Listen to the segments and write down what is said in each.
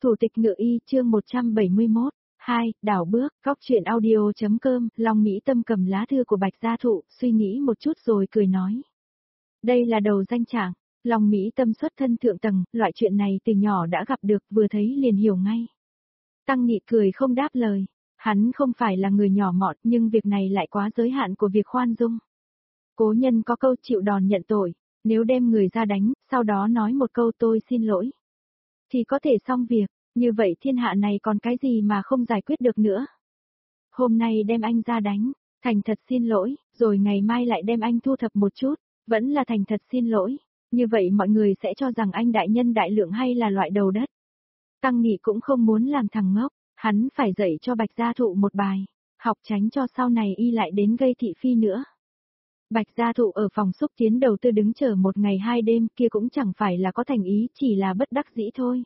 Thủ tịch Ngự Y chương 171, 2, đảo bước, góc chuyện audio.com, Long Mỹ Tâm cầm lá thư của Bạch Gia Thụ, suy nghĩ một chút rồi cười nói. Đây là đầu danh trạng, Long Mỹ Tâm xuất thân thượng tầng, loại chuyện này từ nhỏ đã gặp được, vừa thấy liền hiểu ngay. Tăng Nghị cười không đáp lời, hắn không phải là người nhỏ mọn nhưng việc này lại quá giới hạn của việc khoan dung. Cố nhân có câu chịu đòn nhận tội, nếu đem người ra đánh, sau đó nói một câu tôi xin lỗi, thì có thể xong việc, như vậy thiên hạ này còn cái gì mà không giải quyết được nữa. Hôm nay đem anh ra đánh, thành thật xin lỗi, rồi ngày mai lại đem anh thu thập một chút, vẫn là thành thật xin lỗi, như vậy mọi người sẽ cho rằng anh đại nhân đại lượng hay là loại đầu đất. Tăng Nghị cũng không muốn làm thằng ngốc, hắn phải dạy cho Bạch Gia Thụ một bài, học tránh cho sau này y lại đến gây thị phi nữa. Bạch Gia Thụ ở phòng xúc tiến đầu tư đứng chờ một ngày hai đêm kia cũng chẳng phải là có thành ý, chỉ là bất đắc dĩ thôi.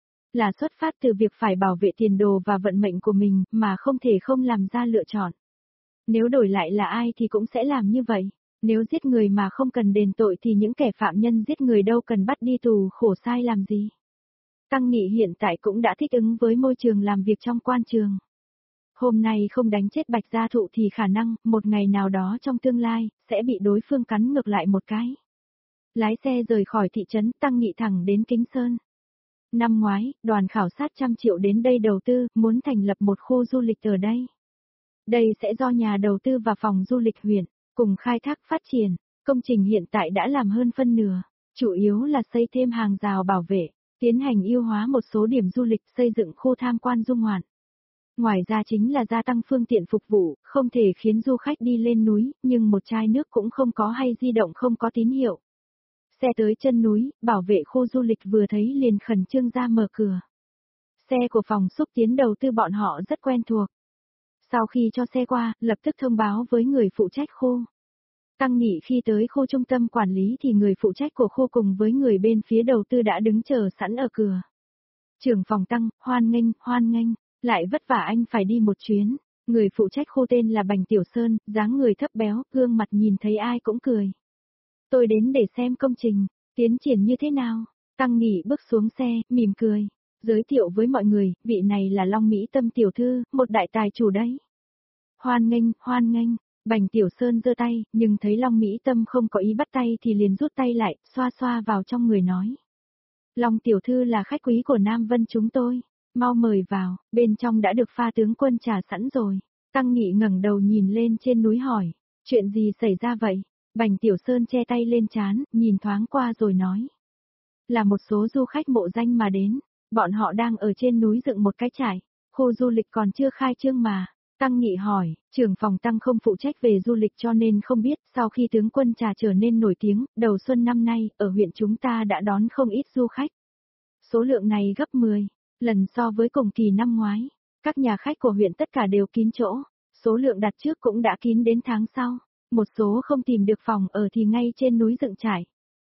Là xuất phát từ việc phải bảo vệ tiền đồ và vận mệnh của mình mà không thể không làm ra lựa chọn. Nếu đổi lại là ai thì cũng sẽ làm như vậy. Nếu giết người mà không cần đền tội thì những kẻ phạm nhân giết người đâu cần bắt đi tù khổ sai làm gì. Tăng Nghị hiện tại cũng đã thích ứng với môi trường làm việc trong quan trường. Hôm nay không đánh chết Bạch Gia Thụ thì khả năng, một ngày nào đó trong tương lai, sẽ bị đối phương cắn ngược lại một cái. Lái xe rời khỏi thị trấn, Tăng Nghị thẳng đến Kính Sơn. Năm ngoái, đoàn khảo sát 100 triệu đến đây đầu tư, muốn thành lập một khu du lịch ở đây. Đây sẽ do nhà đầu tư và phòng du lịch huyện, cùng khai thác phát triển. Công trình hiện tại đã làm hơn phân nửa, chủ yếu là xây thêm hàng rào bảo vệ, tiến hành ưu hóa một số điểm du lịch, xây dựng khu tham quan dung ngoạn. Ngoài ra chính là gia tăng phương tiện phục vụ, không thể khiến du khách đi lên núi, nhưng một chai nước cũng không có hay di động không có tín hiệu. Xe tới chân núi, bảo vệ khu du lịch vừa thấy liền khẩn trương ra mở cửa. Xe của phòng xúc tiến đầu tư bọn họ rất quen thuộc. Sau khi cho xe qua, lập tức thông báo với người phụ trách khu. Tăng Nghị khi tới khu trung tâm quản lý thì người phụ trách của khu cùng với người bên phía đầu tư đã đứng chờ sẵn ở cửa. Trưởng phòng Tăng, hoan nghênh, lại vất vả anh phải đi một chuyến. Người phụ trách khu tên là Bành Tiểu Sơn, dáng người thấp béo, gương mặt nhìn thấy ai cũng cười. Tôi đến để xem công trình, tiến triển như thế nào. Tăng Nghị bước xuống xe, mỉm cười, giới thiệu với mọi người, vị này là Long Mỹ Tâm tiểu thư, một đại tài chủ đấy. Hoan nghênh, Bành Tiểu Sơn giơ tay, nhưng thấy Long Mỹ Tâm không có ý bắt tay thì liền rút tay lại, xoa xoa vào trong người nói. Long tiểu thư là khách quý của Nam Vân chúng tôi, mau mời vào, bên trong đã được pha tướng quân trà sẵn rồi. Tăng Nghị ngẩng đầu nhìn lên trên núi hỏi, chuyện gì xảy ra vậy? Bành Tiểu Sơn che tay lên trán, nhìn thoáng qua rồi nói. Là một số du khách mộ danh mà đến, bọn họ đang ở trên núi dựng một cái trại, khu du lịch còn chưa khai trương mà. Tăng Nghị hỏi, trưởng phòng Tăng không phụ trách về du lịch cho nên không biết, sau khi tướng quân trà trở nên nổi tiếng, đầu xuân năm nay, ở huyện chúng ta đã đón không ít du khách. Số lượng này gấp 10 lần so với cùng kỳ năm ngoái. Các nhà khách của huyện tất cả đều kín chỗ, số lượng đặt trước cũng đã kín đến tháng sau. Một số không tìm được phòng ở thì ngay trên núi dựng trại.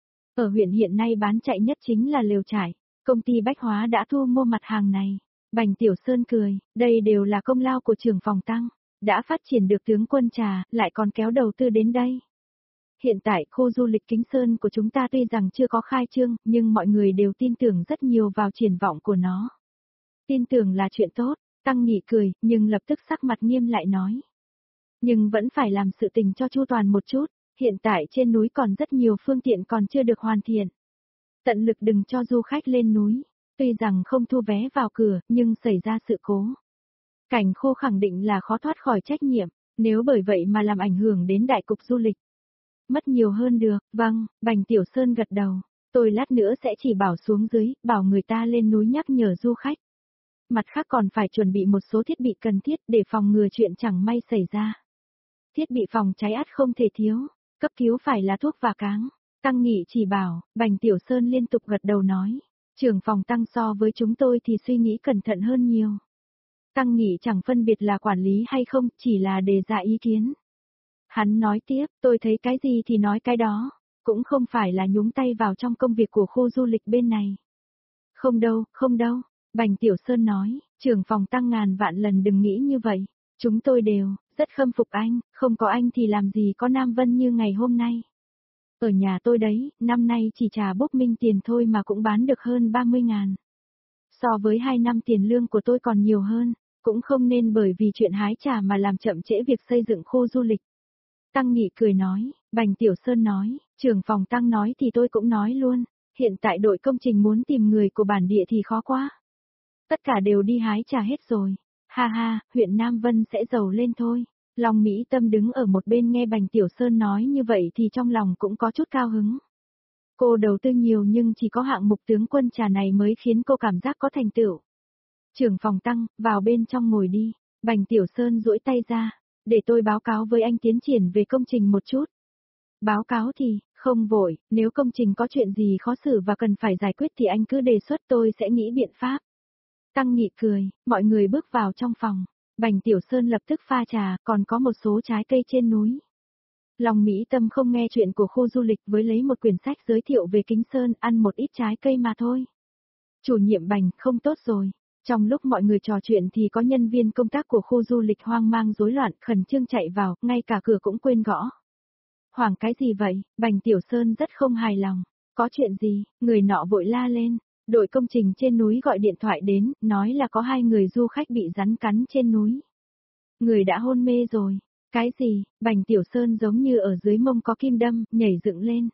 Ở huyện hiện nay bán chạy nhất chính là lều trại, công ty Bách Hóa đã thu mua mặt hàng này. Bành Tiểu Sơn cười, đây đều là công lao của trưởng phòng Tăng, đã phát triển được tướng quân trà, lại còn kéo đầu tư đến đây. Hiện tại khu du lịch Kính Sơn của chúng ta tuy rằng chưa có khai trương, nhưng mọi người đều tin tưởng rất nhiều vào triển vọng của nó. Tin tưởng là chuyện tốt, Tăng Nghị cười, nhưng lập tức sắc mặt nghiêm lại nói. Nhưng vẫn phải làm sự tình cho chu toàn một chút, hiện tại trên núi còn rất nhiều phương tiện còn chưa được hoàn thiện. Tận lực đừng cho du khách lên núi, tuy rằng không thu vé vào cửa, nhưng xảy ra sự cố. Cảnh khô khẳng định là khó thoát khỏi trách nhiệm, nếu bởi vậy mà làm ảnh hưởng đến đại cục du lịch. Mất nhiều hơn được, vâng, Bành Tiểu Sơn gật đầu, tôi lát nữa sẽ chỉ bảo xuống dưới, bảo người ta lên núi nhắc nhở du khách. Mặt khác còn phải chuẩn bị một số thiết bị cần thiết để phòng ngừa chuyện chẳng may xảy ra. Thiết bị phòng cháy ắt không thể thiếu, cấp cứu phải là thuốc và cáng. Tăng Nghị chỉ bảo, Bành Tiểu Sơn liên tục gật đầu nói, trưởng phòng Tăng so với chúng tôi thì suy nghĩ cẩn thận hơn nhiều. Tăng Nghị chẳng phân biệt là quản lý hay không, chỉ là đề ra ý kiến. Hắn nói tiếp, tôi thấy cái gì thì nói cái đó, cũng không phải là nhúng tay vào trong công việc của khu du lịch bên này. Không đâu, Bành Tiểu Sơn nói, trưởng phòng Tăng ngàn vạn lần đừng nghĩ như vậy, chúng tôi đều rất khâm phục anh, không có anh thì làm gì có Nam Vân như ngày hôm nay. Ở nhà tôi đấy, năm nay chỉ trà bốc minh tiền thôi mà cũng bán được hơn 30.000. So với 2 năm tiền lương của tôi còn nhiều hơn, cũng không nên bởi vì chuyện hái trà mà làm chậm trễ việc xây dựng khu du lịch. Tăng Nghị cười nói, Bành Tiểu Sơn nói, trưởng phòng Tăng nói thì tôi cũng nói luôn, hiện tại đội công trình muốn tìm người của bản địa thì khó quá. Tất cả đều đi hái trà hết rồi. Ha ha, huyện Nam Vân sẽ giàu lên thôi. Long Mỹ Tâm đứng ở một bên nghe Bành Tiểu Sơn nói như vậy thì trong lòng cũng có chút cao hứng. Cô đầu tư nhiều nhưng chỉ có hạng mục tướng quân trà này mới khiến cô cảm giác có thành tựu. Trưởng phòng Tăng, vào bên trong ngồi đi. Bành Tiểu Sơn duỗi tay ra, để tôi báo cáo với anh tiến triển về công trình một chút. Báo cáo thì, không vội, nếu công trình có chuyện gì khó xử và cần phải giải quyết thì anh cứ đề xuất tôi sẽ nghĩ biện pháp. Tăng Nghị cười, mọi người bước vào trong phòng. Bành Tiểu Sơn lập tức pha trà, còn có một số trái cây trên núi. Long Mỹ Tâm không nghe chuyện của khu du lịch với lấy một quyển sách giới thiệu về Kính Sơn, ăn một ít trái cây mà thôi. Chủ nhiệm Bành, không tốt rồi. Trong lúc mọi người trò chuyện thì có nhân viên công tác của khu du lịch hoang mang rối loạn, khẩn trương chạy vào, ngay cả cửa cũng quên gõ. Hoảng cái gì vậy? Bành Tiểu Sơn rất không hài lòng. Có chuyện gì? Người nọ vội la lên. Đội công trình trên núi gọi điện thoại đến, nói là có 2 người du khách bị rắn cắn trên núi. Người đã hôn mê rồi. Cái gì? Bành Tiểu Sơn giống như ở dưới mông có kim đâm, nhảy dựng lên.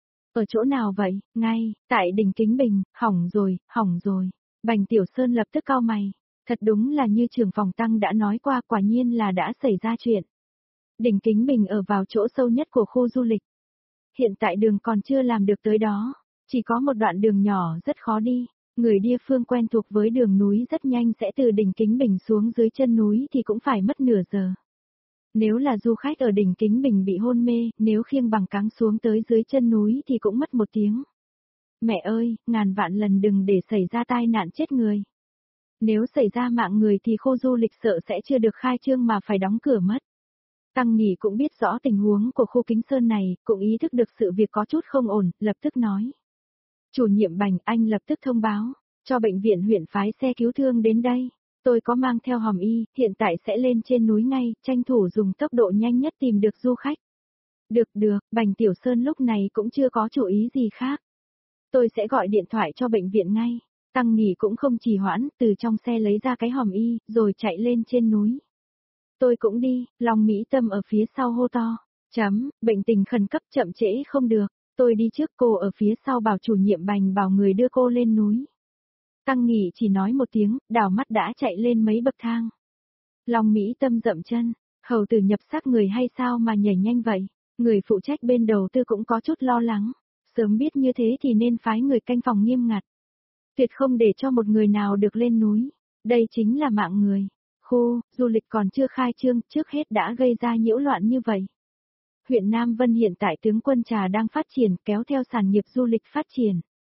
Ở chỗ nào vậy? Ngay, tại đỉnh Kính Bình, hỏng rồi, hỏng rồi. Bành Tiểu Sơn lập tức cau mày. Thật đúng là như trưởng phòng Tăng đã nói qua, quả nhiên là đã xảy ra chuyện. Đỉnh Kính Bình ở vào chỗ sâu nhất của khu du lịch. Hiện tại đường còn chưa làm được tới đó, chỉ có một đoạn đường nhỏ rất khó đi. Người địa phương quen thuộc với đường núi rất nhanh sẽ từ đỉnh Kính Bình xuống dưới chân núi thì cũng phải mất nửa giờ. Nếu là du khách ở đỉnh Kính Bình bị hôn mê, nếu khiêng bằng cáng xuống tới dưới chân núi thì cũng mất 1 tiếng. Mẹ ơi, ngàn vạn lần đừng để xảy ra tai nạn chết người. Nếu xảy ra mạng người thì khu du lịch sợ sẽ chưa được khai trương mà phải đóng cửa mất. Tăng Nghị cũng biết rõ tình huống của khu Kính Sơn này, cũng ý thức được sự việc có chút không ổn, lập tức nói. Chủ nhiệm Bành, anh lập tức thông báo, cho bệnh viện huyện phái xe cứu thương đến đây. Tôi có mang theo hòm y, hiện tại sẽ lên trên núi ngay, tranh thủ dùng tốc độ nhanh nhất tìm được du khách. Được, Bành Tiểu Sơn lúc này cũng chưa có chủ ý gì khác. Tôi sẽ gọi điện thoại cho bệnh viện ngay. Tăng Nghị cũng không trì hoãn, từ trong xe lấy ra cái hòm y, rồi chạy lên trên núi. Tôi cũng đi, Long Mỹ Tâm ở phía sau hô to. Bệnh tình khẩn cấp chậm trễ không được. Tôi đi trước, cô ở phía sau bảo chủ nhiệm Bành bảo người đưa cô lên núi. Tăng Nghị chỉ nói một tiếng, đảo mắt đã chạy lên mấy bậc thang. Long Mỹ Tâm dậm chân, hầu tử nhập xác người hay sao mà nhảy nhanh vậy? Người phụ trách bên đầu tư cũng có chút lo lắng. Sớm biết như thế thì nên phái người canh phòng nghiêm ngặt. Tuyệt không để cho một người nào được lên núi. Đây chính là mạng người. Khu du lịch còn chưa khai trương, trước hết đã gây ra nhiễu loạn như vậy. Huyện Nam Vân hiện tại tướng quân trà đang phát triển, kéo theo sản nghiệp du lịch phát triển.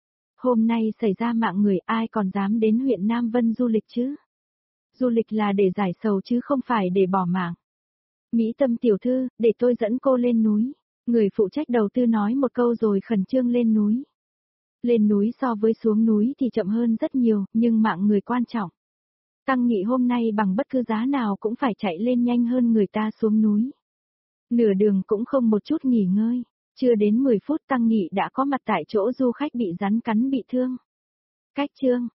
Hôm nay xảy ra mạng người, ai còn dám đến huyện Nam Vân du lịch chứ? Du lịch là để giải sầu chứ không phải để bỏ mạng. Mỹ Tâm tiểu thư, để tôi dẫn cô lên núi. Người phụ trách đầu tư nói một câu rồi khẩn trương lên núi. Lên núi so với xuống núi thì chậm hơn rất nhiều, nhưng mạng người quan trọng. Tăng Nghị hôm nay bằng bất cứ giá nào cũng phải chạy lên nhanh hơn người ta xuống núi. Nửa đường cũng không một chút nghỉ ngơi. Chưa đến 10 phút Tăng Nghị đã có mặt tại chỗ du khách bị rắn cắn bị thương. Cách chương